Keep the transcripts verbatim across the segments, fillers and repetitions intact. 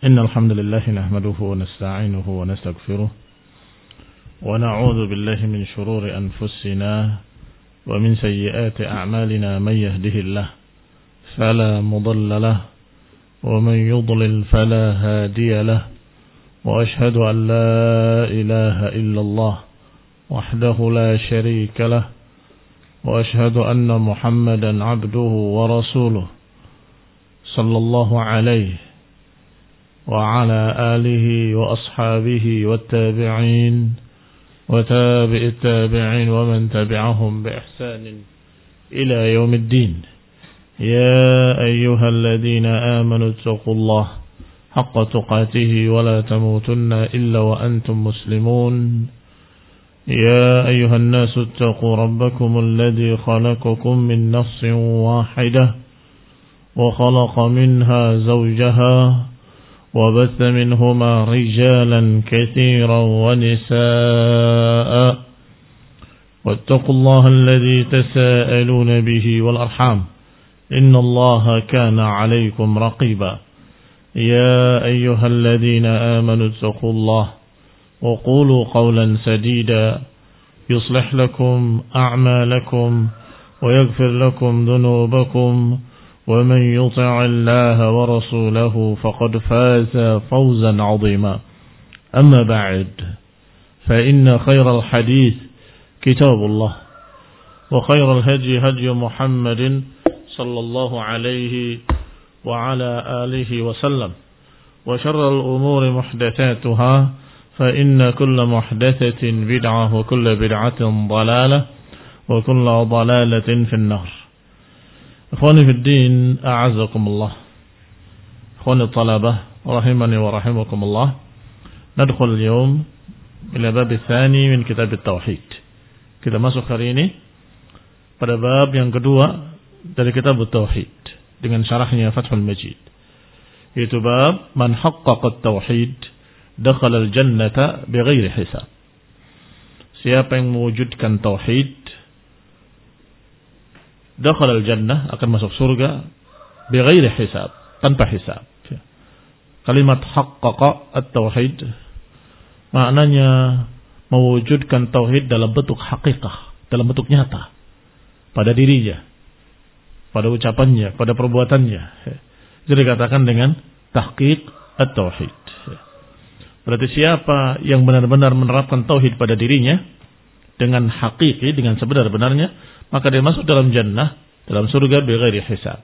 إن الحمد لله نحمده ونستعينه ونستغفره ونعوذ بالله من شرور أنفسنا ومن سيئات أعمالنا من يهده الله فلا مضل له ومن يضلل فلا هادي له وأشهد أن لا إله إلا الله وحده لا شريك له وأشهد أن محمدا عبده ورسوله صلى الله عليه وعلى آله وأصحابه والتابعين وتابع التابعين ومن تبعهم بإحسان إلى يوم الدين. يا أيها الذين آمنوا اتقوا الله حق تقاته ولا تموتن إلا وأنتم مسلمون. يا أيها الناس اتقوا ربكم الذي خلقكم من نفس واحدة وخلق منها زوجها وبث منهما رجالا كثيرا ونساء واتقوا الله الذي تساءلون به والأرحام إن الله كان عليكم رقيبا. يا أيها الذين آمنوا اتقوا الله وقولوا قولا سديدا يصلح لكم أعمالكم ويغفر لكم ذنوبكم ومن يطع الله ورسوله فقد فاز فوزا عظيما. أما بعد فإن خير الحديث كتاب الله وخير الهدي هدي محمد صلى الله عليه وعلى آله وسلم وشر الأمور محدثاتها فإن كل محدثة بدعة وكل بدعة ضلالة وكل ضلالة في النار. Ikhwani fid din, a'azzakumullah. Ikhwani talabah, rahimani wa rahimakumullah. Nadkhul al-yawm ila bab tsani min kitab at-tauhid. Kita masuk hari ini pada bab yang kedua dari kitab at-tauhid dengan syarahnya Fathul Majid. Yaitu bab man haqqaqa at-tauhid dakhala al-jannata bighairi hisab. Siapa yang mewujudkan tauhid dakhala al-jannah, akan masuk surga bighairi hisab, tanpa hisab. Kalimat haqqaqa at-tauhid maknanya mewujudkan tauhid dalam bentuk hakikah, dalam bentuk nyata pada dirinya, pada ucapannya, pada perbuatannya. Jadi dikatakan dengan tahqiq at-tauhid. Berarti siapa yang benar-benar menerapkan tauhid pada dirinya dengan hakiki, dengan sebenar-benarnya, maka dia masuk dalam jannah, dalam surga bighairi hisab.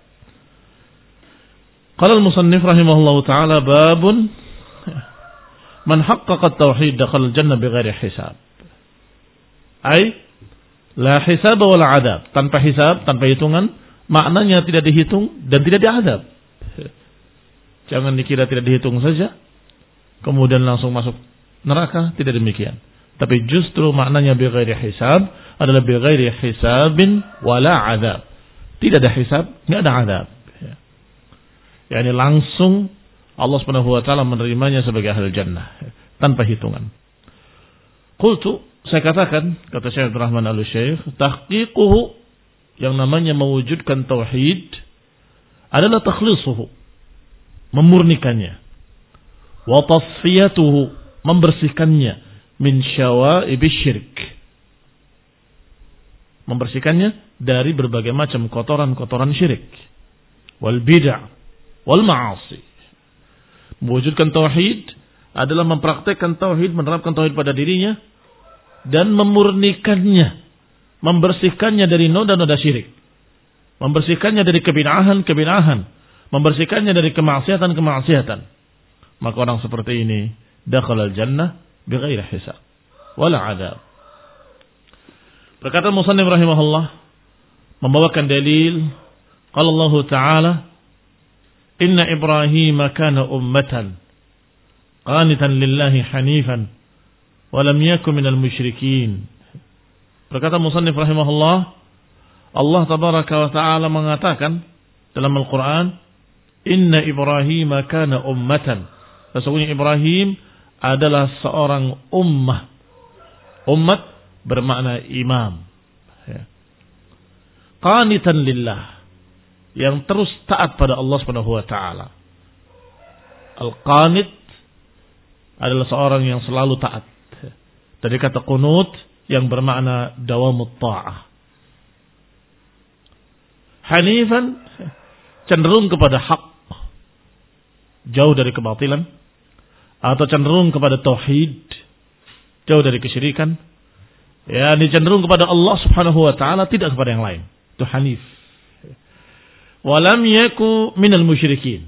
Qala al-musannif rahimahullahu ta'ala babun man haqqaqa at-tauhid dakhala al-jannah bighairi hisab. Ai la hisab wala adab, tanpa hisab, tanpa hitungan, maknanya tidak dihitung dan tidak diadab. Jangan dikira tidak dihitung saja kemudian langsung masuk neraka, tidak demikian. Tapi justru maknanya bighairi hisab adalah bighairi hisabin wala adab. Tidak ada hisab, tidak ada adab. Ya. Yani langsung Allah Subhanahu wa taala menerimanya sebagai ahli jannah tanpa hitungan. Qultu, saya katakan, kata Syekh Abdul Rahman Al-Syekh, tahqiquhu, yang namanya mewujudkan tauhid adalah takhlisuhu, memurnikannya, wa tasfiyatuhu, membersihkannya, min syawa'ib syirik, membersihkannya dari berbagai macam kotoran-kotoran syirik, wal bid'ah, wal ma'asi. Mewujudkan tauhid adalah mempraktekkan tauhid, menerapkan tauhid pada dirinya dan memurnikannya, membersihkannya dari noda-noda syirik, membersihkannya dari kebid'ahan-kebid'ahan, membersihkannya dari kemaksiatan-kemaksiatan. Maka orang seperti ini dakhala al-jannah bighairi hisab wala adab. Berkata musannif rahimahullah, membawakan dalil, qala Allah Ta'ala inna Ibrahim kana ummatan qanitan lillahi hanifan wa lam yakun minal musyrikin. Berkata musannif rahimahullah, Allah tabaraka wa ta'ala mengatakan dalam Al-Quran, inna Ibrahim kana ummatan, sesungguhnya Ibrahim adalah seorang ummah. Ummat bermakna imam. Qanitan lillah, yang terus taat pada Allah Subhanahu wa taala. Al-qanit adalah seorang yang selalu taat. Dari kata qunut yang bermakna dawamut ta'ah. Hanifan cenderung kepada hak, jauh dari kebatilan, atau cenderung kepada tauhid, jauh dari kesyirikan. Ya, ini cenderung kepada Allah Subhanahu wa taala, tidak kepada yang lain. Itu hanif. Walam yaku minal musyrikin.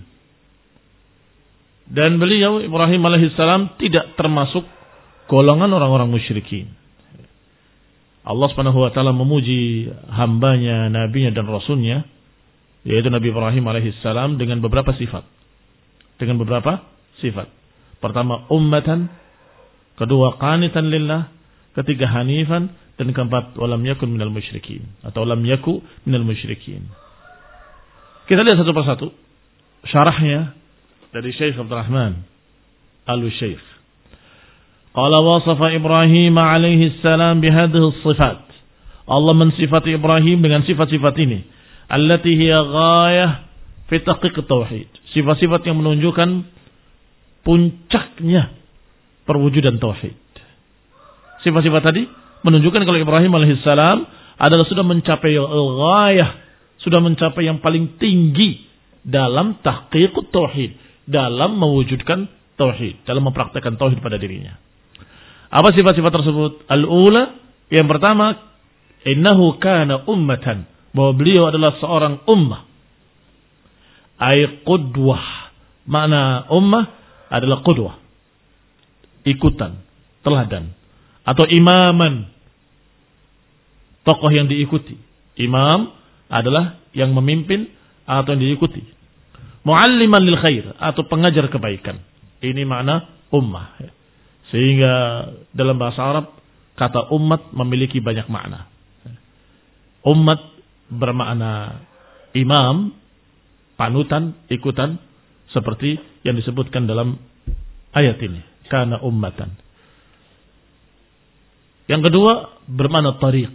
Dan beliau Ibrahim alaihissalam tidak termasuk golongan orang-orang musyrikin. Allah Subhanahu wa taala memuji hambanya, nabinya dan rasulnya, yaitu Nabi Ibrahim alaihissalam dengan beberapa sifat. Dengan beberapa sifat. Pertama ummatan, kedua qanitan lillah, ketiga hanifan, dan keempat walam yakun minal musyrikin atau lam yaku minal musyrikin. Kita lihat satu persatu syarahnya dari Syekh Abdul Rahman Al-Syekh. Qala wasafa Ibrahim alaihi salam bihadhihi sifat. Allah mensifati Ibrahim dengan sifat-sifat ini, allati hiya ghayah fi tahqiq tauhid. Sifat-sifat yang menunjukkan puncaknya perwujudan tauhid. Sifat-sifat tadi menunjukkan kalau Ibrahim alaihissalam adalah sudah mencapai ghayah, sudah mencapai yang paling tinggi dalam tahqiq tauhid, dalam mewujudkan tauhid, dalam mempraktikkan tauhid pada dirinya. Apa sifat-sifat tersebut? Al-ula, yang pertama, innahu kana ummatan, bahwa beliau adalah seorang ummah. Ay qudwah. Makna ummah adalah qudwah, ikutan, teladan, atau imaman, tokoh yang diikuti. Imam adalah yang memimpin atau yang diikuti. Mualliman lil khair, atau pengajar kebaikan. Ini makna ummah. Sehingga dalam bahasa Arab kata umat memiliki banyak makna. Umat bermakna imam, panutan, ikutan, seperti yang disebutkan dalam ayat ini, kana ummatan. Yang kedua bermakna tariq.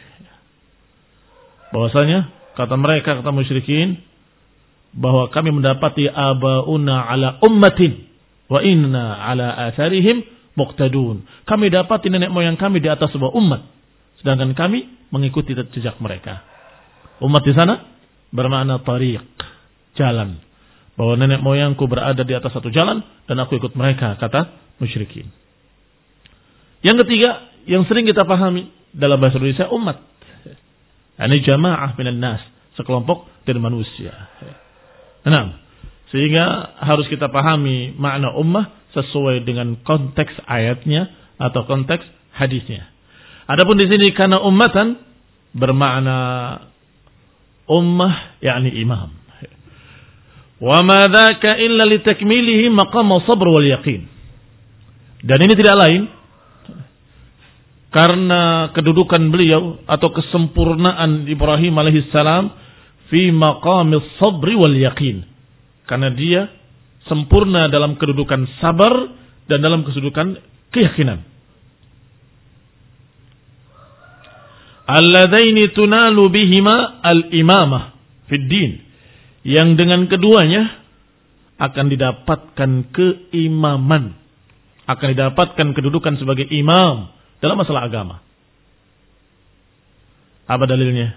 Bahwasanya kata mereka, kata musyrikin, bahwa kami mendapati abauna ala ummatin wa inna ala atharihim muqtadun. Kami dapati nenek moyang kami di atas sebuah umat, sedangkan kami mengikuti jejak mereka. Umat di sana bermakna tariq, jalan. Bahwa nenek moyangku berada di atas satu jalan dan aku ikut mereka, kata musyrikin. Yang ketiga, yang sering kita pahami dalam bahasa Indonesia, umat. Ini jamaah minan nas, sekelompok dari manusia. Nah, sehingga harus kita pahami makna ummah sesuai dengan konteks ayatnya atau konteks hadisnya. Adapun di sini karena ummatan bermakna ummah, yakni imam. Wa ma dzaka illa litakmilihi maqam as-sabr wal yaqin. Dan ini tidak lain karena kedudukan beliau atau kesempurnaan Ibrahim alaihissalam fi maqam as-sabr wal yaqin. Karena dia sempurna dalam kedudukan sabar dan dalam kedudukan keyakinan. Alladaini tunalu bihima al-imamah fid din. Yang dengan keduanya akan didapatkan keimaman, akan didapatkan kedudukan sebagai imam dalam masalah agama. Apa dalilnya?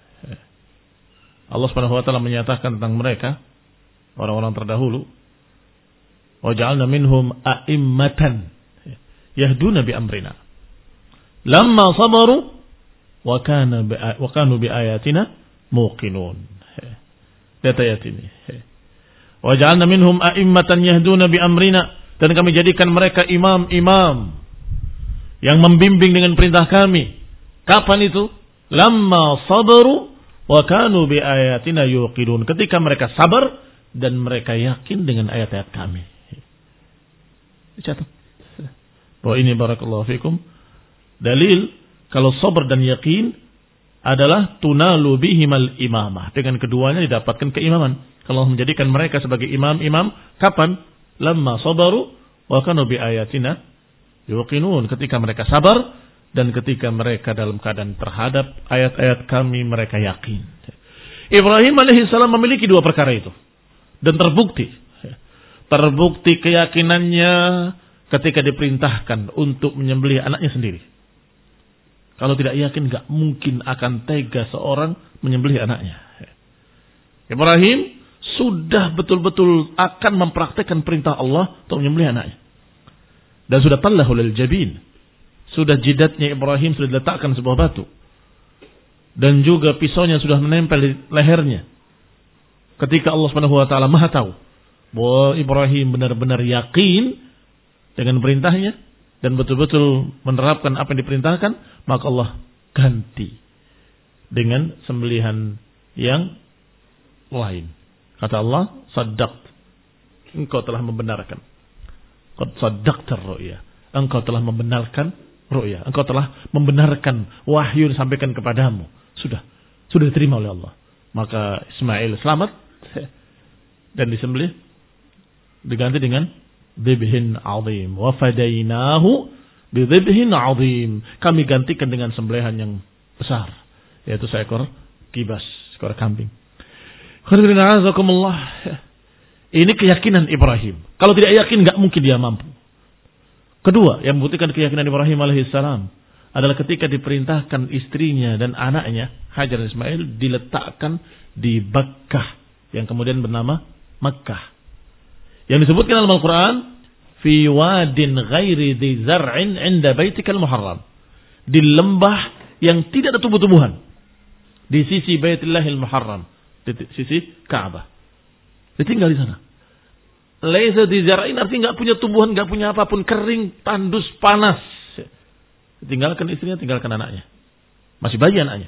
Allah Subhanahu wa taala menyatakan tentang mereka, orang-orang terdahulu, wa ja'alna minhum a'immatan yahduna bi amrina lamma sabaru wa kana wa kanu bi ayatina muqinun. Lihat ayat ini. Wa ja'alna minhum a'immatan yahduna bi amrina, dan kami jadikan mereka imam-imam yang membimbing dengan perintah kami. Kapan itu? Lamma sabaru wa kanu bi ayatina yuqinun, ketika mereka sabar dan mereka yakin dengan ayat-ayat kami. Dicatat. Bahwa ini barakallahu fikum dalil kalau sabar dan yakin adalah tunalu bihimal imamah. Dengan keduanya didapatkan keimaman. Kalau menjadikan mereka sebagai imam-imam, kapan? Lamma sabaru wa kanu bi ayatina yuqinun, ketika mereka sabar dan ketika mereka dalam keadaan terhadap ayat-ayat kami mereka yakin. Ibrahim alaihissalam memiliki dua perkara itu dan terbukti. terbukti keyakinannya ketika diperintahkan untuk menyembelih anaknya sendiri. Kalau tidak yakin, gak mungkin akan tega seorang menyembelih anaknya. Ibrahim sudah betul-betul akan mempraktekkan perintah Allah untuk menyembelih anaknya. Dan sudah tallahu lil jabin. Sudah jidatnya Ibrahim sudah diletakkan sebuah batu. Dan juga pisaunya sudah menempel di lehernya. Ketika Allah Subhanahu wa taala Maha tahu bahwa Ibrahim benar-benar yakin dengan perintahnya dan betul-betul menerapkan apa yang diperintahkan, maka Allah ganti dengan sembelihan yang lain. Kata Allah, "Shaddaqt." Engkau telah membenarkan. Qad shaddaqtar ru'ya. Engkau telah membenarkan ru'ya. Engkau telah membenarkan wahyu yang disampaikan kepadamu. Sudah, sudah diterima oleh Allah. Maka Ismail selamat dan disembelih, diganti dengan dzibhin azim. Wa fadainahu bi dzibhin azim. Kami gantikan dengan sembelihan yang besar, yaitu seekor kibas, seekor kambing. Ini keyakinan Ibrahim. Kalau tidak yakin, enggak mungkin dia mampu. Kedua, yang membuktikan keyakinan Ibrahim alaihissalam adalah ketika diperintahkan istrinya dan anaknya Hajar dan Ismail diletakkan di Bakkah yang kemudian bernama Makkah. Yang disebutkan dalam Al-Quran, fi wadin ghairi dhi zar'in 'inda baitikal muharram. Di lembah yang tidak ada tumbuh-tumbuhan di sisi Baitillahil Muharram, di sisi Ka'bah. Ditinggal di sana. Laisa dhi zar'in artinya enggak punya tumbuhan, enggak punya apapun, kering, tandus, panas. Tinggalkan istrinya, tinggalkan anaknya. Masih bayi anaknya.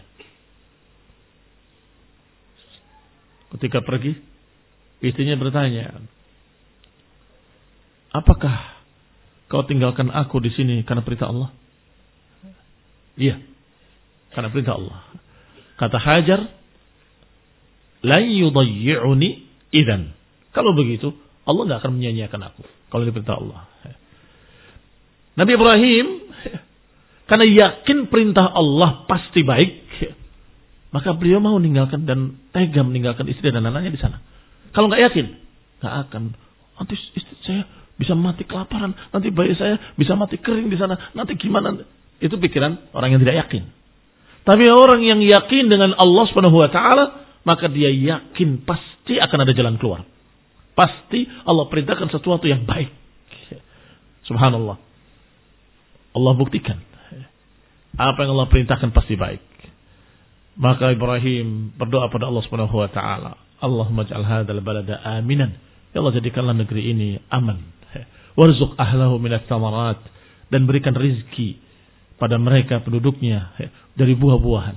Ketika pergi, istrinya bertanya, apakah kau tinggalkan aku di sini karena perintah Allah? Iya, karena perintah Allah. Kata Hajar, la yudayyi'uni idzan. Kalau begitu, Allah enggak akan menyia-nyiakan aku kalau diperintah Allah. Nabi Ibrahim karena yakin perintah Allah pasti baik, maka beliau mau meninggalkan dan tega meninggalkan istri dan anaknya di sana. Kalau nggak yakin, nggak akan. Nanti istri saya bisa mati kelaparan, nanti bayi saya bisa mati kering di sana, nanti gimana? Itu pikiran orang yang tidak yakin. Tapi orang yang yakin dengan Allah Subhanahu wa taala, maka dia yakin pasti akan ada jalan keluar. Pasti Allah perintahkan sesuatu yang baik. Subhanallah. Allah buktikan. Apa yang Allah perintahkan pasti baik. Maka Ibrahim berdoa pada Allah Subhanahu wa taala, Allahumma ij'al hadzal balada aminan. Ya Allah, jadikanlah negeri ini aman. Warzuq ahlahu minats tsamarat, dan berikan rizki pada mereka penduduknya dari buah-buahan.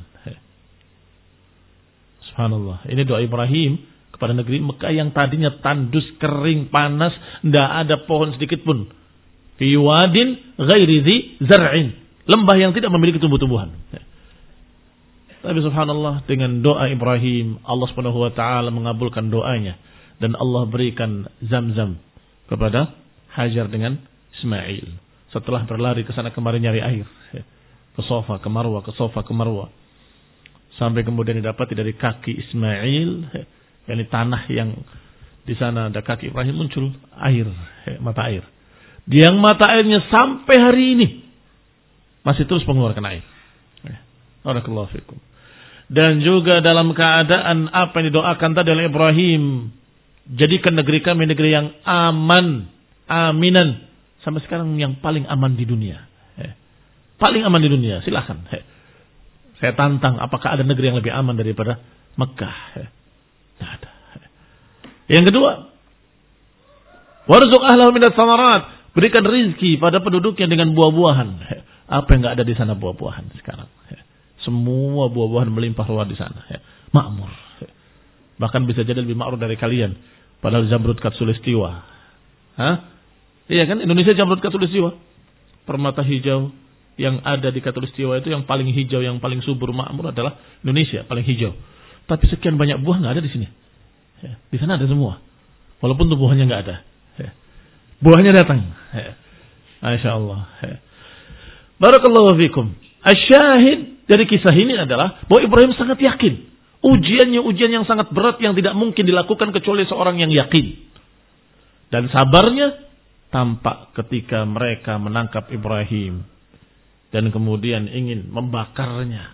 Subhanallah. Ini doa Ibrahim kepada negeri Mekah yang tadinya tandus, kering, panas, tidak ada pohon sedikit pun. Fi wadin ghairi dhi zar'in. Lembah yang tidak memiliki tumbuh-tumbuhan. Tapi subhanallah, dengan doa Ibrahim, Allah Subhanahu wa taala mengabulkan doanya dan Allah berikan Zam-Zam kepada Hajar dengan Ismail. Setelah berlari ke sana kemari nyari air, ke Safa, ke Marwa, ke Safa, ke Marwa, sampai kemudian didapati dari kaki Ismail, yakni tanah yang di sana ada kaki Ibrahim, muncul air, mata air. Yang mata airnya sampai hari ini masih terus mengeluarkan air. Barakallahu fikum. Dan juga dalam keadaan apa yang didoakan tadi oleh Ibrahim, jadikan negeri kami negeri yang aman, aminan, sampai sekarang yang paling aman di dunia. Paling aman di dunia, silakan. Saya tantang, apakah ada negeri yang lebih aman daripada Mekah? Tidak ada. Yang kedua, warzuq ahlahu minats tsamarat, berikan rizki pada penduduknya dengan buah-buahan. Apa yang enggak ada di sana buah-buahan sekarang? Semua buah-buahan melimpah ruah di sana. Makmur. Bahkan bisa jadi lebih makmur dari kalian. Padahal Zamrud Khatulistiwa. Hah? Iya kan? Indonesia Zamrud Khatulistiwa. Permata hijau yang ada di Khatulistiwa itu yang paling hijau, yang paling subur, makmur adalah Indonesia, paling hijau. Tapi sekian banyak buah enggak ada di sini. Di sana ada semua. Walaupun tumbuhannya enggak ada. Buahnya datang. Masya Allah. Barakallahu fikum. Asyahid dari kisah ini adalah bahwa Ibrahim sangat yakin. Ujiannya ujian yang sangat berat yang tidak mungkin dilakukan kecuali seorang yang yakin. Dan sabarnya tampak ketika mereka menangkap Ibrahim dan kemudian ingin membakarnya.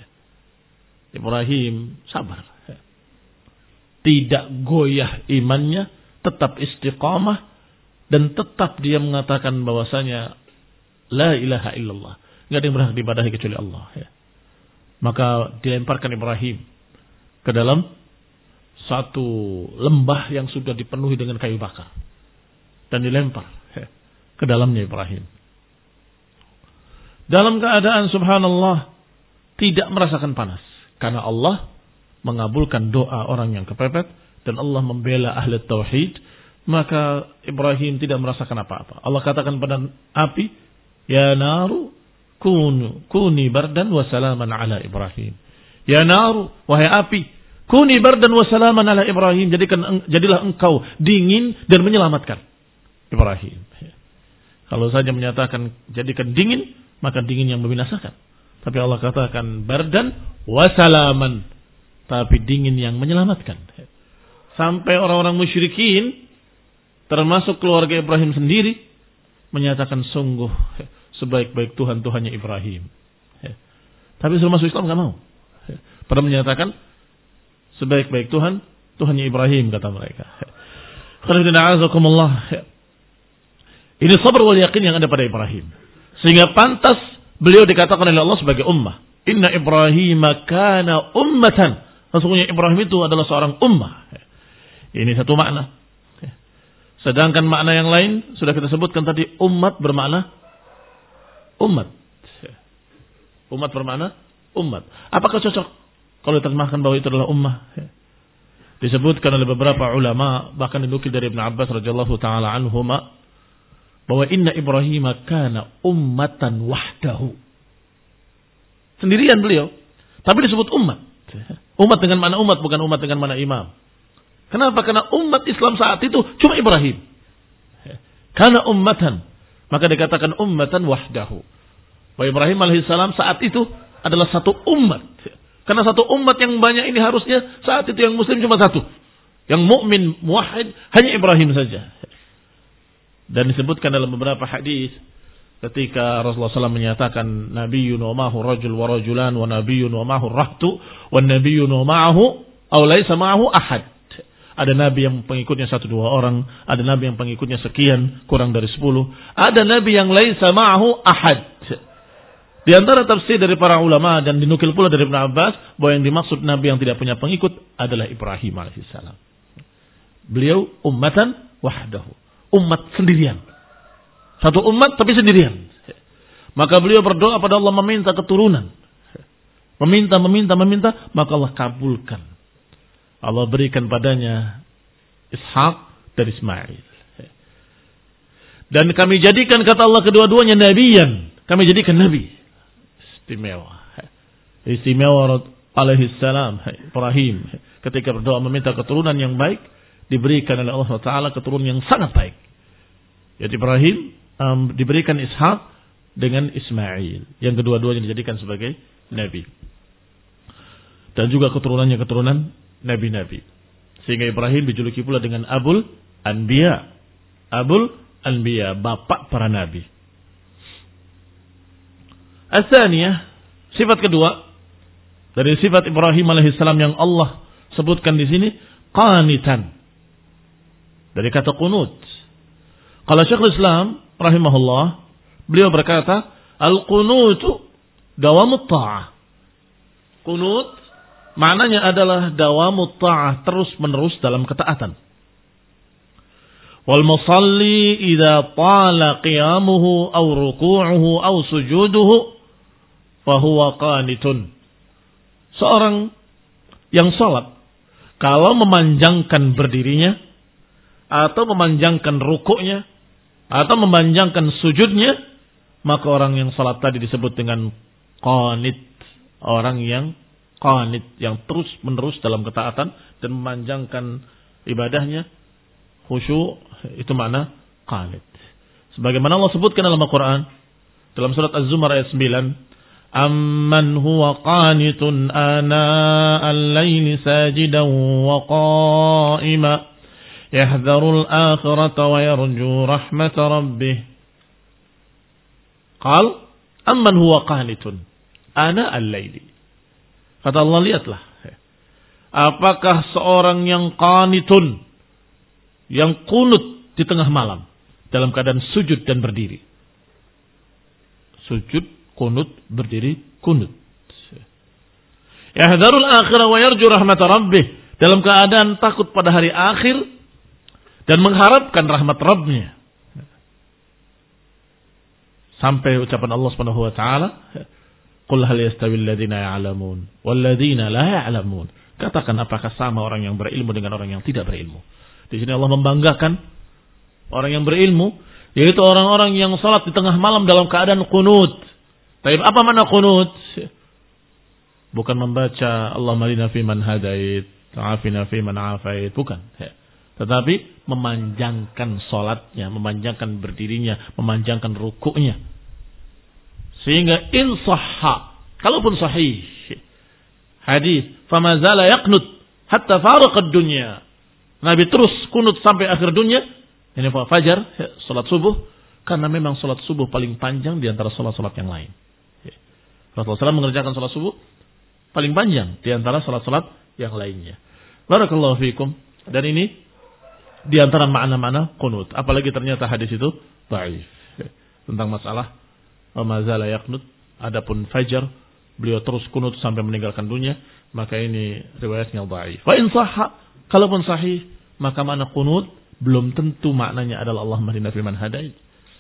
Ibrahim sabar. Tidak goyah imannya, tetap istiqamah dan tetap dia mengatakan bahwasanya la ilaha illallah. Enggak ada yang berhak diibadahi kecuali Allah. Maka dilemparkan Ibrahim ke dalam satu lembah yang sudah dipenuhi dengan kayu bakar. Dan dilempar ke dalamnya Ibrahim. Dalam keadaan subhanallah tidak merasakan panas. Karena Allah mengabulkan doa orang yang kepepet. Dan Allah membela ahli tauhid. Maka Ibrahim tidak merasakan apa-apa. Allah katakan pada api. Ya naru kunu, kuni bardan wa salaman ala Ibrahim. Ya naru, wahai api. Kuni bardan wa salaman ala Ibrahim. Jadikan, jadilah engkau dingin dan menyelamatkan Ibrahim. Kalau saja menyatakan jadikan dingin, maka dingin yang membinasakan. Tapi Allah katakan bardan wasalaman, tapi dingin yang menyelamatkan. Sampai orang-orang musyrikin, termasuk keluarga Ibrahim sendiri, menyatakan sungguh sebaik-baik Tuhan Tuhannya Ibrahim. Tapi seluruh masuk Islam nggak mau. Pada menyatakan sebaik-baik Tuhan Tuhannya Ibrahim, kata mereka. Ini sabar wal yakin yang ada pada Ibrahim. Sehingga pantas beliau dikatakan oleh Allah sebagai ummah. Inna Ibrahim kana ummatan. Sesungguhnya Ibrahim itu adalah seorang ummah. Ini satu makna. Sedangkan makna yang lain sudah kita sebutkan tadi, umat bermakna umat. Umat bermakna umat. Apakah cocok kalau diterjemahkan bahwa itu adalah ummah? Disebutkan oleh beberapa ulama, bahkan dinukil dari Ibn Abbas radhiyallahu taala anhuma, bahwa inna Ibrahim kana ummatan wahdahu. Sendirian beliau, tapi disebut umat. Umat dengan mana umat, bukan umat dengan mana imam. Kenapa? Karena umat Islam saat itu cuma Ibrahim. Kana ummatan, maka dikatakan ummatan wahdahu. Bahwa Ibrahim alaihissalam saat itu adalah satu umat. Karena satu umat yang banyak ini harusnya saat itu yang muslim cuma satu. Yang mukmin muwahhid hanya Ibrahim saja. Dan disebutkan dalam beberapa hadis ketika Rasulullah shallallahu alaihi wasallam menyatakan nabiyyun wa ma'ahu rajul wa rajulan wa nabiyyun wa ma'ahu rahtu wa nabiyyun wa ma'ahu aw laysa ma'ahu ahad. Ada nabi yang pengikutnya satu dua orang, ada nabi yang pengikutnya sekian, kurang dari sepuluh, ada nabi yang laysa ma'ahu ahad. Di antara tafsir dari para ulama dan dinukil pula dari Ibn Abbas bahwa yang dimaksud nabi yang tidak punya pengikut adalah Ibrahim alaihissalam. Beliau ummatan wahdahu. Umat sendirian. Satu umat tapi sendirian. Maka beliau berdoa pada Allah meminta keturunan. Meminta, meminta, meminta. Maka Allah kabulkan. Allah berikan padanya Ishak dan Ismail. Dan kami jadikan, kata Allah, kedua-duanya nabiyan. Kami jadikan nabi. Istimewa. Istimewa alaihissalam. Ibrahim. Ketika berdoa meminta keturunan yang baik, diberikan oleh Allah Taala keturunan yang sangat baik. Yaitu Ibrahim um, diberikan Ishak dengan Ismail, yang kedua-duanya dijadikan sebagai nabi. Dan juga keturunannya keturunan nabi-nabi. Sehingga Ibrahim dijuluki pula dengan Abul Anbiya. Abul Anbiya, bapak para nabi. As-saniyah, sifat kedua dari sifat Ibrahim alaihissalam yang Allah sebutkan di sini, qanitan. Dari kata qunut. Kalau Syekhul Islam rahimahullah, beliau berkata, al-qunutu dawamut ta'ah. Qunut maknanya adalah dawamut ta'ah, terus menerus dalam ketaatan. Wal musalli idza tala qiyamuhu aw ruku'uhu aw sujuduhu fa huwa qanitun. Seorang yang salat kalau memanjangkan berdirinya atau memanjangkan rukuknya, atau memanjangkan sujudnya, maka orang yang salat tadi disebut dengan qanit. Orang yang qanit, yang terus menerus dalam ketaatan dan memanjangkan ibadahnya, khusyuk, itu makna qanit. Sebagaimana Allah sebutkan dalam Al-Quran, dalam surat Az-Zumar ayat sembilan, amman huwa qanitun ana al-layli sajidan wa qa'ima yahdharul akhirata wa yarju rahmat rabbih. Qal amman huwa qanitun ana al-laili. Kata Allah, lihatlah, apakah seorang yang qanitun, yang kunut di tengah malam dalam keadaan sujud dan berdiri. Sujud, kunut, berdiri, kunut. Yahdharul akhirah wa yarju rahmat rabbih, dalam keadaan takut pada hari akhir dan mengharapkan rahmat Rabbnya. Sampai ucapan Allah Subhanahu wa taala, "Qul hal yastawil ladzina ya'lamun wal ladzina la ya'lamun." Katakan, apakah sama orang yang berilmu dengan orang yang tidak berilmu? Di sini Allah membanggakan orang yang berilmu, yaitu orang-orang yang salat di tengah malam dalam keadaan qunut. Tapi apa makna qunut? Bukan membaca Allahumma hadina fi man hadait, afina fi man afait, bukan. Tetapi memanjangkan salatnya, memanjangkan berdirinya, memanjangkan rukuknya. Sehingga in sahha, kalaupun sahih hadis, fama zala yaqnut hatta faraqa ad-dunya. Nabi terus kunut sampai akhir dunia. Ini fajar, salat subuh, karena memang salat subuh paling panjang di antara salat-salat yang lain. Rasulullah shallallahu alaihi wasallam mengerjakan salat subuh paling panjang di antara salat-salat yang lainnya. Barakallahu fikum. Dan ini di antara makna-makna qunut. Apalagi ternyata hadis itu dhaif. Tentang masalah mazala yaqnut, adapun fajar beliau terus kunut sampai meninggalkan dunia, maka ini riwayatnya dhaif. Fa in sahha, kalaupun sahih, maka makna qunut belum tentu maknanya adalah Allahumma hdina fiman hadait.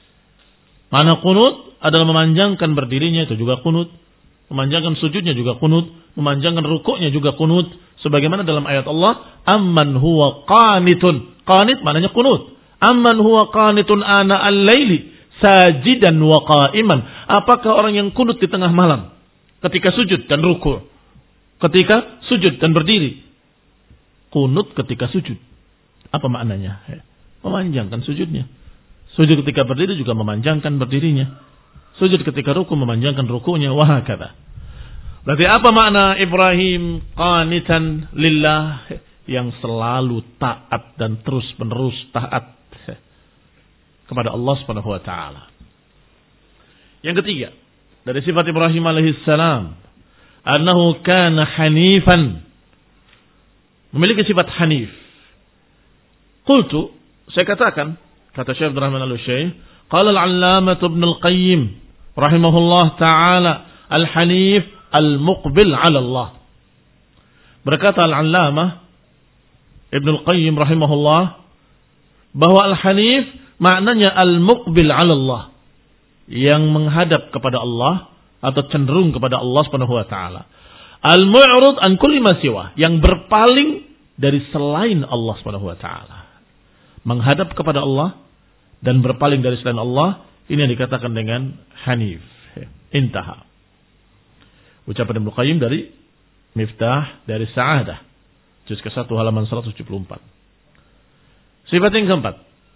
Makna qunut adalah memanjangkan berdirinya, itu juga qunut. Memanjangkan sujudnya juga qunut. Memanjangkan rukuknya juga qunut. Sebagaimana dalam ayat Allah, amman huwa qanitun. Qanit maknanya qunut. Amman huwa qanitun ana al-laili sajidan wa qa'iman. Apakah orang yang qunut di tengah malam ketika sujud dan rukuk, ketika sujud dan berdiri? Qunut ketika sujud. Apa maknanya? Memanjangkan sujudnya. Sujud ketika berdiri juga memanjangkan berdirinya. Sujud ketika ruku memanjangkan rukunya. Wahakata. Berarti apa makna Ibrahim qanitan lillah? Yang selalu taat dan terus menerus taat kepada Allah Subhanahu wa taala. Yang ketiga, dari sifat Ibrahim alaihissalam, annahu kana hanifan. Memiliki sifat hanif. Qultu, saya katakan, kata Syekh Abdul Rahman Al-Utsyaim, qala al-'allamah Ibnu Al-Qayyim rahimahullah taala, al-hanif al-muqbil 'ala Allah. Berkata al-'allamah Ibnu Al-Qayyim rahimahullah bahwa al-hanif maknanya al-muqbil 'ala Allah, yang menghadap kepada Allah atau cenderung kepada Allah Subhanahu wa taala. Al-mu'rid an kulli ma siwa, yang berpaling dari selain Allah Subhanahu wa taala. Menghadap kepada Allah dan berpaling dari selain Allah, ini yang dikatakan dengan hanif. Intaha. Ucapan Ibnu Qayyim dari Miftah dari Sa'adah, juz ke satu halaman seratus tujuh puluh empat. Sifat yang keempat,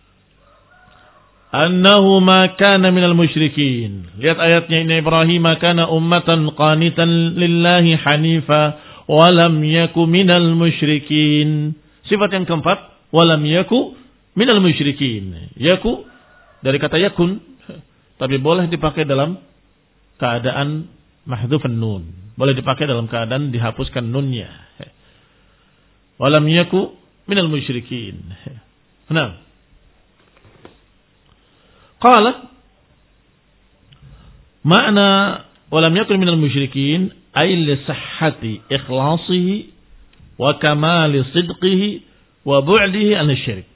annahu ma kana minal musyrikin. Lihat ayatnya ini, Ibrahim kana ummatan qanitan lillahi hanifa wa lam yaku minal musyrikin. Sifat yang keempat, wa lam yaku minal musyrikin. Yaku dari kata yakun, tapi boleh dipakai dalam keadaan mahdhufan nun. Boleh dipakai dalam keadaan dihapuskan nunnya. Wa lam yaku minal musyrikin. Nah, qala makna wa lam yakun minal musyrikin ay li sihhati ikhlasihi wa kamali sidqihi wa bu'dihi an syirik.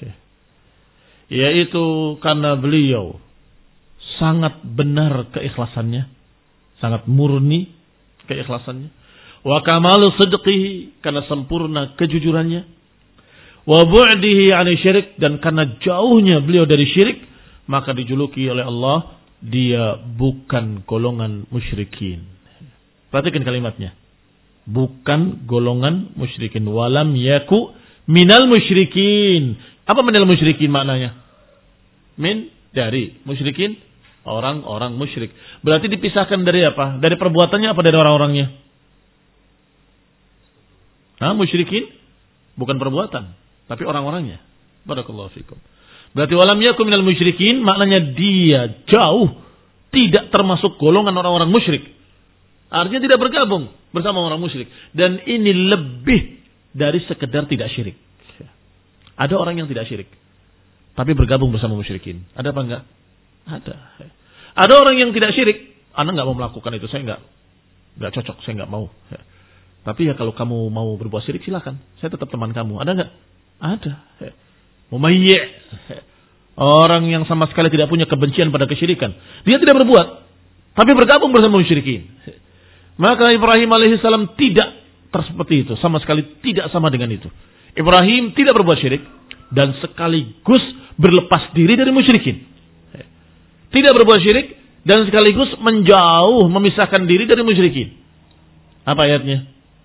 Yaitu karena beliau sangat benar keikhlasannya, sangat murni keikhlasannya. Wa kamalu sidqihi, karena sempurna kejujurannya. Wa bu'dihi 'ani syirik, dan karena jauhnya beliau dari syirik, maka dijuluki oleh Allah dia bukan golongan musyrikin. Perhatikan kalimatnya. Bukan golongan musyrikin. Walam yaku minal musyrikin. Apa minal musyrikin maknanya? Min, dari. Musyrikin, orang-orang musyrik. Berarti dipisahkan dari apa? Dari perbuatannya apa dari orang-orangnya? Nah, musyrikin bukan perbuatan, tapi orang-orangnya. Barakallahu fikum. Berarti walam yakun minal musyrikin maknanya dia jauh tidak termasuk golongan orang-orang musyrik. Artinya tidak bergabung bersama orang musyrik. Dan ini lebih dari sekedar tidak syirik. Ada orang yang tidak syirik, tapi bergabung bersama musyrikin. Ada apa enggak? Ada. Ada orang yang tidak syirik, Anda enggak mau melakukan itu, saya enggak, enggak cocok, saya enggak mau. Tapi ya kalau kamu mau berbuat syirik silakan, saya tetap teman kamu. Ada enggak? Ada. Mumayyi'. Orang yang sama sekali tidak punya kebencian pada kesyirikan. Dia tidak berbuat, tapi bergabung bersama musyrikin. Maka Ibrahim alaihissalam tidak seperti itu. Sama sekali tidak sama dengan itu. Ibrahim tidak berbuat syirik dan sekaligus berlepas diri dari musyrikin. Tidak berbuat syirik dan sekaligus menjauh, memisahkan diri dari musyrikin. Apa ayatnya?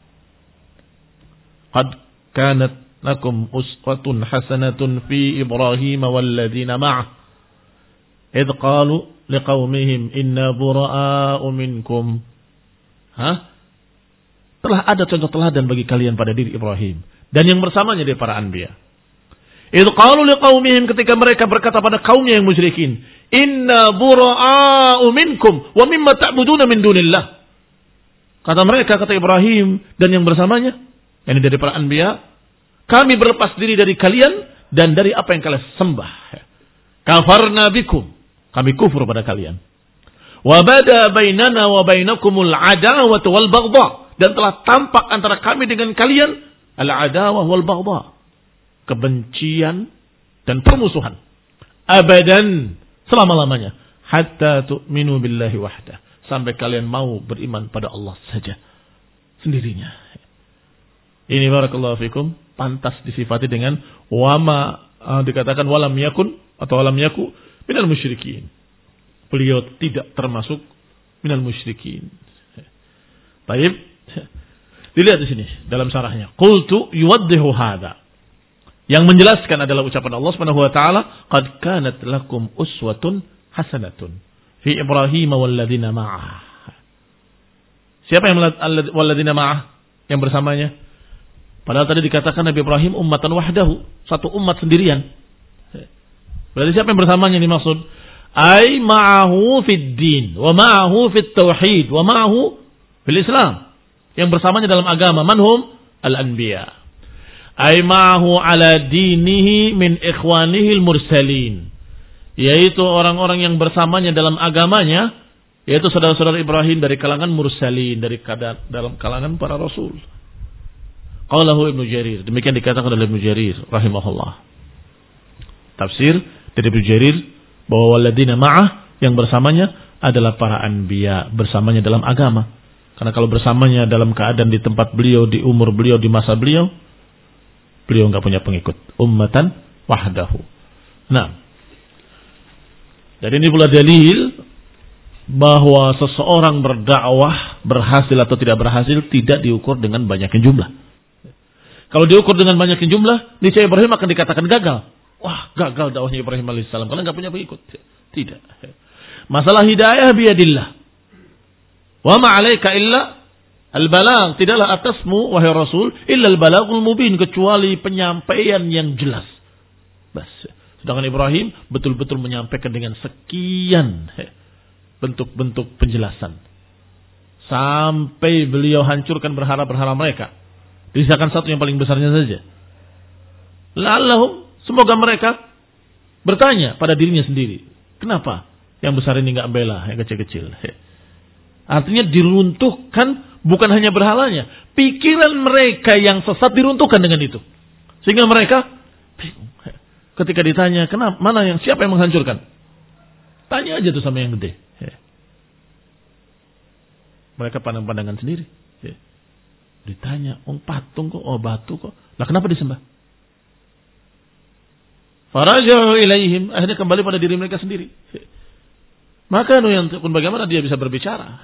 Qad kanat lakum uswatun hasanatun fi Ibrahim walladzina ma'ah idh qalu liqaumihim inna bura'a'u minkum. Hah? Telah ada contoh teladan bagi kalian pada diri Ibrahim dan yang bersamanya dari para anbiya. Idh qalu liqaumihim, ketika mereka berkata pada kaumnya yang musyrikin, inna bura'a'u minkum wa mimma ta'buduna min dunillah. Kata mereka, kata Ibrahim dan yang bersamanya, yakni dari para anbiya, kami berlepas diri dari kalian dan dari apa yang kalian sembah. Kafarna bikum, kami kufur pada kalian. Wa bada bainana wa bainakumul adawatu wal baghdha, dan telah tampak antara kami dengan kalian al adawah wal baghdha, kebencian dan permusuhan. Abadan, selama-lamanya, hatta tu'minu billahi wahdah, sampai kalian mau beriman pada Allah saja sendirinya. Ini barakallahu fikum pantas disifati dengan wama, uh, dikatakan walam yakun atau walam yaku minal musyrikin. Beliau tidak termasuk minal musyrikin. Baik. Dilihat di sini dalam syarahnya. Qultu yuwaddihu hadza. Yang menjelaskan adalah ucapan Allah Subhanahu wa taala, qad kanat lakum uswatun hasanatun fi Ibrahim walladzina ma'ah. Siapa yang walladzina ma'ah? Yang bersamanya? Padahal tadi dikatakan Nabi Ibrahim ummatan wahdahu, satu umat sendirian. Berarti siapa yang bersamanya ini maksud? Ai ma'ahu fid din, wa ma'ahu fit tauhid, wa ma'ahu fil Islam. Yang bersamanya dalam agama, manhum al-anbiya. Ai ma'ahu ala dinihi min ikhwanihi al-mursalin. Yaitu orang-orang yang bersamanya dalam agamanya, yaitu saudara-saudara Ibrahim dari kalangan mursalin, dari dalam kalangan para rasul. Qalahu Ibnu Jarir, demikian dikatakan oleh Ibnu Jarir rahimahullah. Tafsir dari Ibnu Jarir bahwa walladzina ma'ah, yang bersamanya adalah para anbiya, bersamanya dalam agama. Karena kalau bersamanya dalam keadaan di tempat beliau, di umur beliau, di masa beliau, beliau enggak punya pengikut. Ummatan wahdahu. Nah, dari ini pula dalil bahwa seseorang berdakwah berhasil atau tidak berhasil tidak diukur dengan banyaknya jumlah. Kalau diukur dengan banyaknya jumlah, niscaya Ibrahim akan dikatakan gagal. Wah, gagal dakwahnya Ibrahim alaihissalam karena enggak punya pengikut. Tidak. Masalah hidayah biyadillah. Wa ma 'alaika illa al-balagh. Tidaklah atasmu wahai Rasul illa al-balaghul mubin, kecuali penyampaian yang jelas. Bas. Sedangkan Ibrahim betul-betul menyampaikan dengan sekian bentuk-bentuk penjelasan. Sampai beliau hancurkan berhala-berhala mereka. Disakan satu yang paling besarnya saja. La'allahum, semoga mereka bertanya pada dirinya sendiri, kenapa yang besar ini enggak bela yang kecil-kecil? Artinya diruntuhkan bukan hanya berhalanya, pikiran mereka yang sesat diruntuhkan dengan itu. Sehingga mereka ketika ditanya, kenapa, mana yang siapa yang menghancurkan? Tanya aja tuh sama yang gede. Mereka pandang-pandangan sendiri. Ditanya, oh patung kok, oh batu kok. Lah kenapa disembah? Faraja'u ilaihim, akhirnya kembali pada diri mereka sendiri. Maka yang pun bagaimana dia bisa berbicara?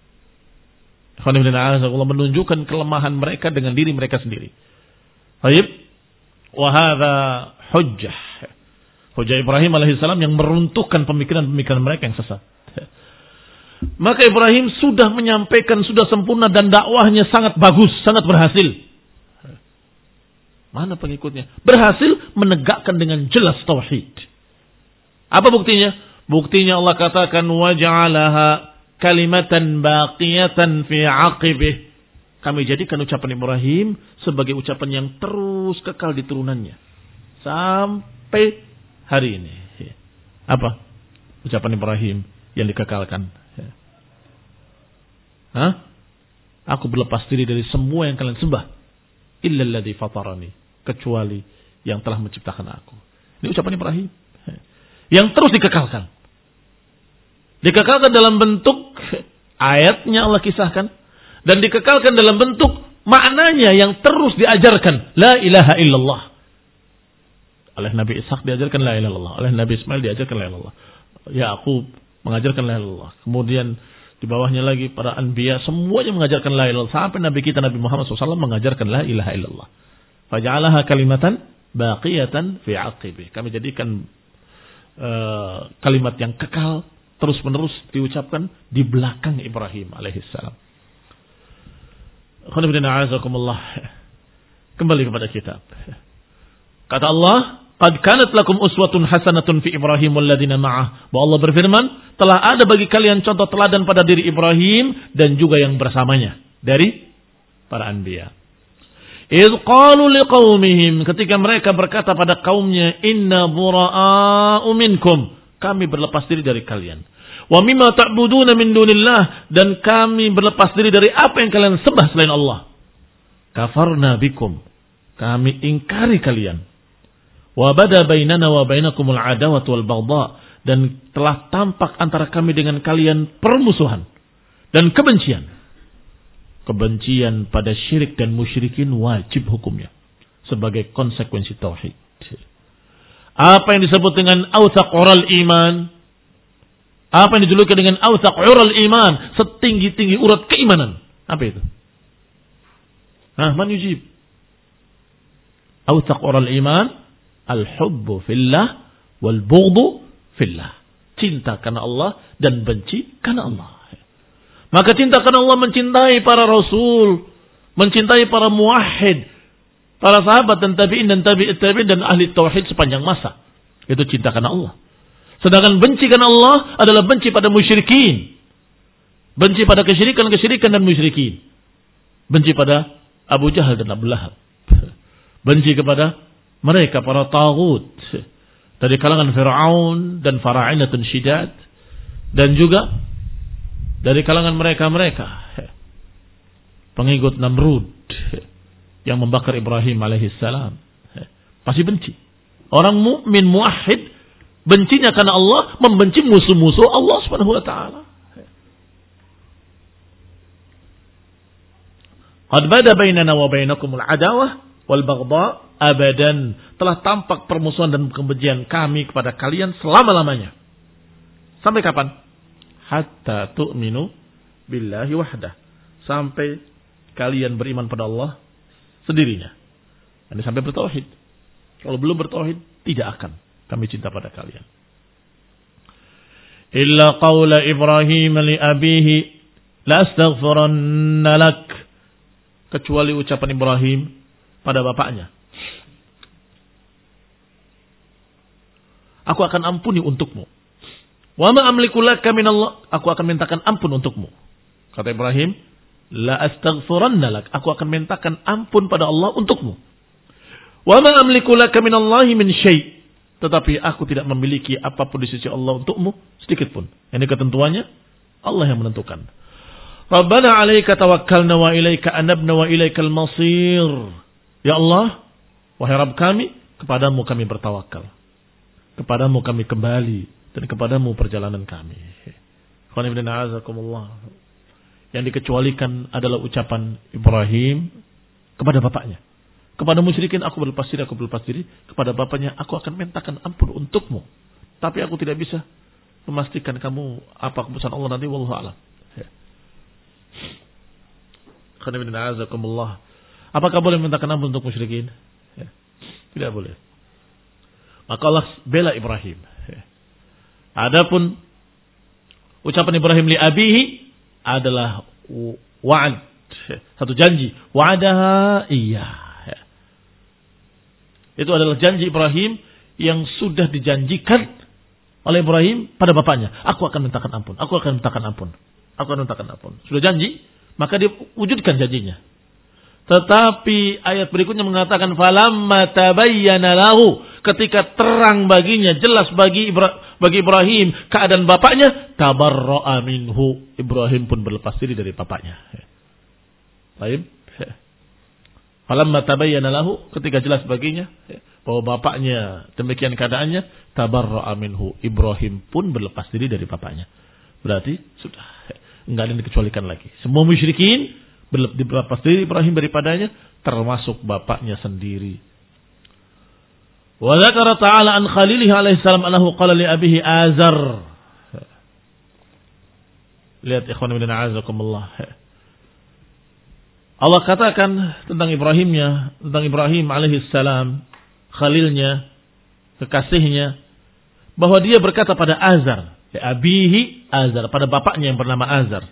Allah menunjukkan kelemahan mereka dengan diri mereka sendiri. Baik, wa hadza hujjah. Hujjah Ibrahim alaihissalam yang meruntuhkan pemikiran-pemikiran mereka yang sesat. Maka Ibrahim sudah menyampaikan, sudah sempurna dan dakwahnya sangat bagus, sangat berhasil. Mana pengikutnya? Berhasil menegakkan dengan jelas tauhid. Apa buktinya? Buktinya Allah katakan waja'alaha kalimatan baqiyatan fi 'aqibih. Kami jadikan ucapan Ibrahim sebagai ucapan yang terus kekal di turunannya sampai hari ini. Apa ucapan Ibrahim yang dikekalkan? Hah? Aku berlepas diri dari semua yang kalian sembah, illa alladzi fatarani, kecuali yang telah menciptakan aku. Ini ucapan Ibrahim yang terus dikekalkan. Dikekalkan dalam bentuk ayatnya Allah kisahkan, dan dikekalkan dalam bentuk maknanya yang terus diajarkan, la ilaha illallah. Oleh Nabi Ishak diajarkan la ilaha illallah, oleh Nabi Ismail diajarkan la ilaha illallah, Yaqub mengajarkan la ilaha illallah. Kemudian di bawahnya lagi para anbiya semuanya mengajarkan la ilaha illallah, sampai Nabi kita Nabi Muhammad shallallahu alaihi wasallam mengajarkan la ilaha illallah. Faja'alaha kalimatan baqiyatan fi 'aqibih. Kami jadikan uh, kalimat yang kekal terus menerus diucapkan di belakang Ibrahim alaihissalam. Kembali kepada kitab. Kata Allah, qad kanat lakum uswatun hasanatun fi Ibrahim walladzina ma'ah. Bahwa Allah berfirman, telah ada bagi kalian contoh teladan pada diri Ibrahim dan juga yang bersamanya dari para anbiya. Idz qalu liqaumihim, ketika mereka berkata pada kaumnya, inna bura'a'u minkum, kami berlepas diri dari kalian. Wa mimma ta'buduna min dunillah, dan kami berlepas diri dari apa yang kalian sembah selain Allah. Kafarna bikum, kami ingkari kalian. Wa bada bainana wa bainakumul adawatu wal baghdha, dan telah tampak antara kami dengan kalian permusuhan dan kebencian. Kebencian pada syirik dan musyrikin wajib hukumnya sebagai konsekuensi tauhid. Apa yang disebut dengan awthaq ural iman? Apa yang dijuluki dengan awthaq ural iman? Setinggi-tinggi urat keimanan. Apa itu? Nah, man yujib? Awthaq ural iman al-hubbu fillah wal bughdu fillah. Cinta karena Allah dan benci karena Allah. Maka cinta karena Allah mencintai para rasul, mencintai para muwahhid, para sahabat dan tabi'in dan tabi'it tabi'in dan ahli tauhid sepanjang masa. Itu cinta karena Allah. Sedangkan benci karena Allah adalah benci pada musyrikin. Benci pada kesyirikan-kesyirikan dan musyrikin. Benci pada Abu Jahal dan Abu Lahab. Benci kepada mereka para taghut dari kalangan Fir'aun dan Fara'inatun Syidad, dan juga dari kalangan mereka-mereka pengikut Namrud yang membakar Ibrahim alaihissalam. Pasti benci. Orang mukmin muwahhid bencinya karena Allah, membenci musuh-musuh Allah Subhanahu wa taala. Qad bada bainana wa bainakumul adawah wal baghdha abadan. Telah tampak permusuhan dan kebencian kami kepada kalian selama-lamanya. Sampai kapan? Hatta tu'minu billahi wahdah. Sampai kalian beriman pada Allah sendirinya. Ini sampai bertauhid. Kalau belum bertauhid, tidak akan kami cinta pada kalian. Illa qawla Ibrahim li abihi la astaghfiranna lak. Kecuali ucapan Ibrahim pada bapaknya. Aku akan ampuni untukmu. Wa ma amliku laka minallah, aku akan mintakan ampun untukmu. Kata Ibrahim, la astaghfiranna lak, aku akan mintakan ampun pada Allah untukmu. Wa ma amliku laka minallahi min syai', tetapi aku tidak memiliki apapun di sisi Allah untukmu sedikit pun. Ini ketentuannya Allah yang menentukan. Rabbana 'alaika tawakkalna wa ilaika anabna wa ilaikal masir. Ya Allah, wahai Rabb kami, kepadamu kami bertawakal. Kepadamu kami kembali dan kepadamu perjalanan kami. Yang dikecualikan adalah ucapan Ibrahim kepada bapaknya. Kepada musyrikin aku berlepas diri, aku berlepas diri. Kepada bapaknya aku akan mintakan ampun untukmu. Tapi aku tidak bisa memastikan kamu apa keputusan Allah nanti, wallahu a'lam. Apakah boleh mintakan ampun untuk musyrikin? Tidak boleh. Maka Allah bela Ibrahim. Adapun ucapan Ibrahim li abihi adalah wa'ad, satu janji. Wa'adaha iya. Itu adalah janji Ibrahim yang sudah dijanjikan oleh Ibrahim pada bapaknya. Aku akan mintakan ampun. Aku akan mintakan ampun. Aku akan mintakan ampun. Sudah janji, maka dia wujudkan janjinya. Tetapi ayat berikutnya mengatakan falamma tabayyana lahu, ketika terang baginya, jelas bagi Ibra, bagi Ibrahim keadaan bapaknya, tabarra'a minhu, Ibrahim pun berlepas diri dari bapaknya. Baik. Falamma tabayyana lahu, ketika jelas baginya bahwa bapaknya demikian keadaannya, tabarra'a minhu, Ibrahim pun berlepas diri dari bapaknya. Berarti sudah enggak ada yang dikecualikan lagi. Semua musyrikin berlepas diri Ibrahim daripadanya, termasuk bapaknya sendiri. Wa dzakara ta'ala an Khalilih alaihi salam annahu qala li abihi Azar. Lihat ikhwan fillah a'azakumullah. Allah katakan tentang Ibrahimnya, tentang Ibrahim alaihi salam, Khalilnya, kekasihnya, bahwa dia berkata pada Azar, ya abihi Azar, pada bapaknya yang bernama Azar.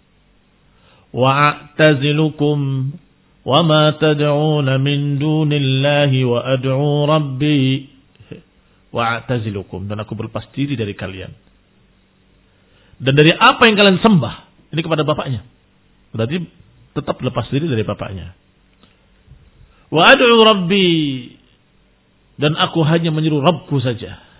وَأَعْتَزِلُكُمْ وَمَا تَدْعُونَ مِنْ دُونِ اللَّهِ وَأَدْعُوا رَبِّي وَأَعْتَزِلُكُمْ, dan aku berlepas diri dari kalian dan dari apa yang kalian sembah. Ini kepada bapaknya, berarti tetap lepas diri dari bapaknya. وَأَدْعُوا رَبِّي, dan aku hanya menyeru Rabbku saja.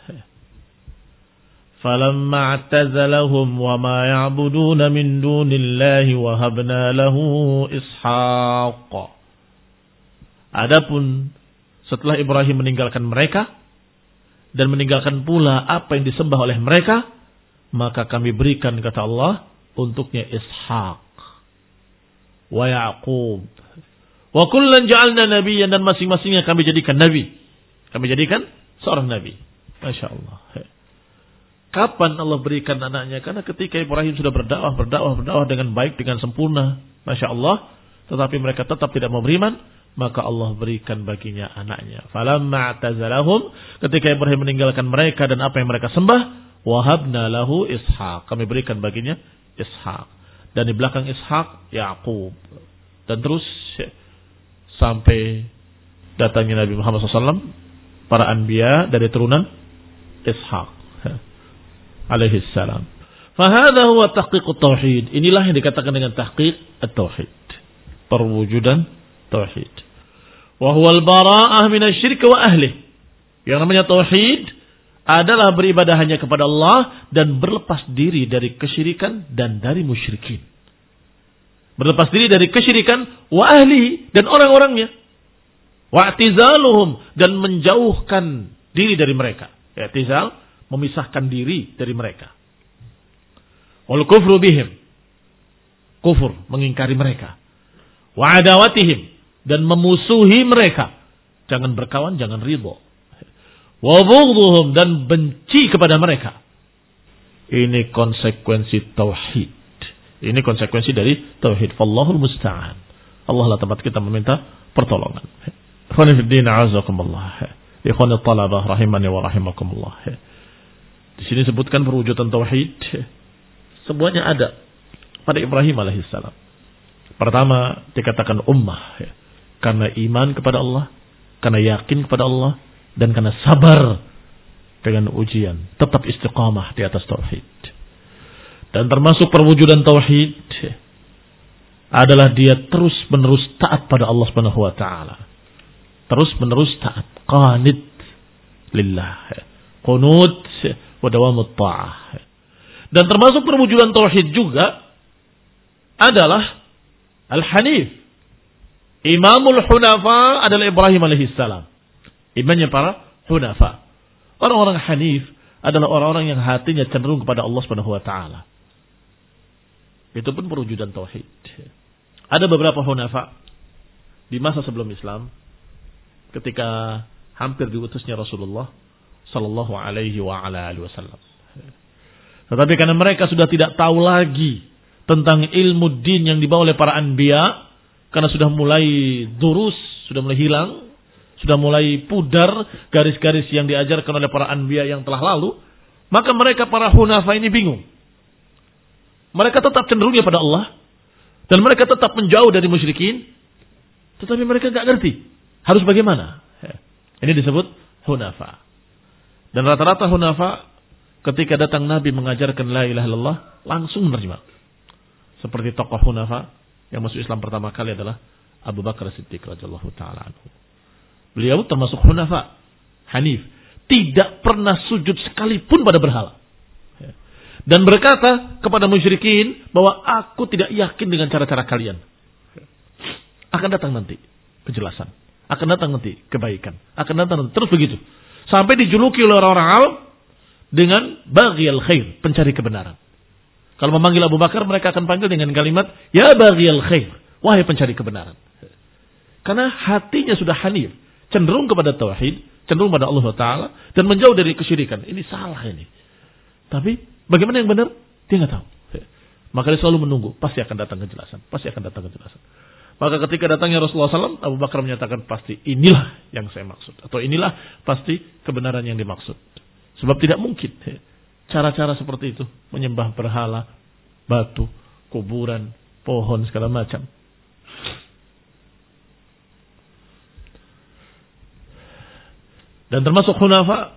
فَلَمَّا اعْتَزَلَهُمْ وَمَا يَعْبُدُونَ مِنْ دُونِ اللَّهِ وَهَبْنَا لَهُ إِسْحَاقَ. Adapun setelah Ibrahim meninggalkan mereka dan meninggalkan pula apa yang disembah oleh mereka, maka kami berikan, kata Allah, untuknya Ishaq wa Yaqub. Wa kullan ja'alna nabiyyan, dan masing-masingnya kami jadikan nabi. Kami jadikan seorang nabi. Masya Allah. Kapan Allah berikan anaknya? Karena ketika Ibrahim sudah berdakwah, berdakwah, berdakwah dengan baik, dengan sempurna, Masya Allah, tetapi mereka tetap tidak mau beriman, maka Allah berikan baginya anaknya. Falamma a'tazalahum, ketika Ibrahim meninggalkan mereka dan apa yang mereka sembah, wahabna lahu Ishaq, kami berikan baginya Ishaq, dan di belakang Ishaq Yaqub, dan terus sampai datangnya Nabi Muhammad shallallahu alaihi wasallam, para anbiya dari turunan Ishaq alaihi salam. Fahadha huwa tahqiqut tauhid. Inilah yang dikatakan dengan tahqiq at-tauhid, perwujudan tauhid. Wa huwa al-bara'ah minasy-syirk wa ahli. Yang namanya tauhid adalah beribadah hanya kepada Allah dan berlepas diri dari kesyirikan dan dari musyrikin. Berlepas diri dari kesyirikan wa ahli, dan orang-orangnya. Wa i'tizaluhum, dan menjauhkan diri dari mereka. I'tizal, memisahkan diri dari mereka. Wal kufru bihim, kufur, mengingkari mereka. Wa adawatihim, dan memusuhi mereka. Jangan berkawan, jangan ridho. Wa bughdhuhum, dan benci kepada mereka. Ini konsekuensi tauhid. Ini konsekuensi dari tauhid. Fallahul musta'an. Allah lah tempat kita meminta pertolongan. Ikhwani fid din, a'azakumullah. Ikhwani talabah rahimani wa rahimakumullah. Di sini sebutkan perwujudan tauhid, semuanya ada pada Ibrahim alaihissalam. Pertama dikatakan ummah, ya, karena iman kepada Allah, karena yakin kepada Allah, dan karena sabar dengan ujian, tetap istiqamah di atas tauhid. Dan termasuk perwujudan tauhid adalah dia terus menerus taat pada Allah Subhanahu wa taala. Terus menerus taat, qanit lillah, qunut wa dawamut ta'ah. Dan termasuk perwujudan tauhid juga adalah Al-Hanif. Imamul Hunafa adalah Ibrahim alaihissalam. Imannya para Hunafa. Orang-orang Hanif adalah orang-orang yang hatinya cenderung kepada Allah Subhanahu wa taala. Itu pun perwujudan tauhid. Ada beberapa Hunafa di masa sebelum Islam, ketika hampir diutusnya Rasulullah sallallahu alaihi wa ala alihi wasallam. Tetapi karena mereka sudah tidak tahu lagi tentang ilmu din yang dibawa oleh para anbiya, karena sudah mulai durus, sudah mulai hilang, sudah mulai pudar garis-garis yang diajarkan oleh para anbiya yang telah lalu, maka mereka para hunafa ini bingung. Mereka tetap cenderungnya pada Allah, dan mereka tetap menjauh dari musyrikin, tetapi mereka enggak ngerti harus bagaimana. Ini disebut hunafa. Dan rata-rata hunafa ketika datang Nabi mengajarkan la ilaha illallah langsung menerima. Seperti tokoh hunafa yang masuk Islam pertama kali adalah Abu Bakar Siddiq radhiyallahu taala anhu. Beliau termasuk hunafa, hanif, tidak pernah sujud sekalipun pada berhala. Dan berkata kepada musyrikin bahwa aku tidak yakin dengan cara-cara kalian. Akan datang nanti kejelasan, akan datang nanti kebaikan, akan datang nanti terus begitu. Sampai dijuluki oleh orang-orang Arab dengan baghiyal khair, pencari kebenaran. Kalau memanggil Abu Bakar, mereka akan panggil dengan kalimat ya baghiyal khair, wahai pencari kebenaran. Karena hatinya sudah hanif, cenderung kepada tauhid, cenderung pada Allah Taala dan menjauh dari kesyirikan. Ini salah ini. Tapi bagaimana yang benar? Dia nggak tahu. Maka dia selalu menunggu, pasti akan datang kejelasan, pasti akan datang kejelasan. Maka ketika datangnya Rasulullah shallallahu alaihi wasallam, Abu Bakar menyatakan pasti inilah yang saya maksud. Atau inilah pasti kebenaran yang dimaksud. Sebab tidak mungkin cara-cara seperti itu. Menyembah berhala, batu, kuburan, pohon, segala macam. Dan termasuk hunafa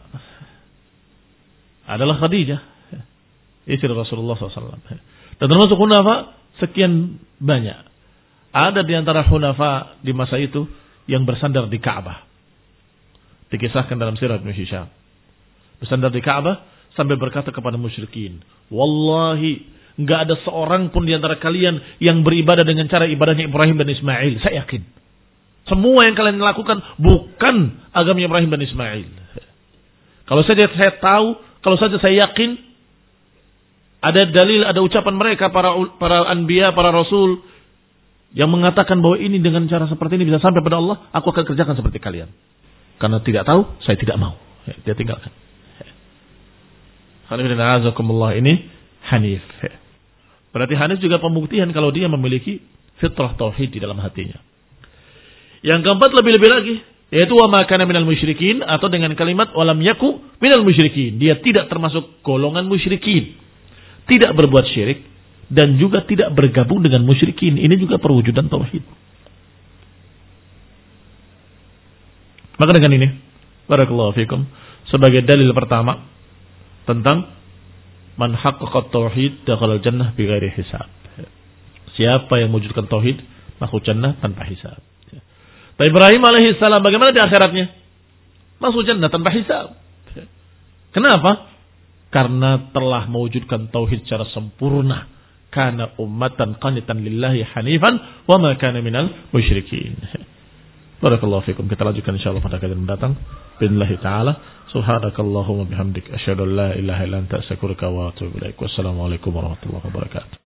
adalah Khadijah, istri Rasulullah shallallahu alaihi wasallam. Dan termasuk hunafa sekian banyak. Ada di antara hunafa di masa itu yang bersandar di Ka'bah. Dikisahkan dalam sirah Ibnu Hisham. Bersandar di Ka'bah sambil berkata kepada musyrikin, wallahi, enggak ada seorang pun di antara kalian yang beribadah dengan cara ibadahnya Ibrahim dan Ismail. Saya yakin. Semua yang kalian lakukan bukan agama Ibrahim dan Ismail. Kalau saja saya tahu, kalau saja saya yakin, ada dalil, ada ucapan mereka, para para anbiya, para rasul, yang mengatakan bahwa ini dengan cara seperti ini bisa sampai pada Allah, aku akan kerjakan seperti kalian. Karena tidak tahu, saya tidak mau. Dia tinggalkan. Ini hanif. Berarti hanif juga pembuktian kalau dia memiliki fitrah tauhid di dalam hatinya. Yang keempat lebih-lebih lagi, yaitu wa ma kana minal musyrikin, atau dengan kalimat walam yaku minal musyrikin. Dia tidak termasuk golongan musyrikin. Tidak berbuat syirik dan juga tidak bergabung dengan musyrikin. Ini juga perwujudan tauhid. Maka dengan ini, barakallahu fikum, sebagai dalil pertama tentang man haqqaqa tauhid dakhala jannah bighairi hisab. Siapa yang mewujudkan tauhid masuk jannah tanpa hisab. Tapi Ibrahim alaihi salam bagaimana di akhiratnya? Masuk jannah tanpa hisab. Kenapa? Karena telah mewujudkan tauhid secara sempurna. Kana ummatan qanitan lillahi hanifan wa ma kana minal musyrikin. Barakallahu fikum. Kita lanjutkan insyaallah pada kajian mendatang. Billahi taala. Subhanakallahumma bihamdik asyhadu an la ilaha illa anta astaghfiruka wa atubu ilaik. Wassalamualaikum warahmatullahi wabarakatuh.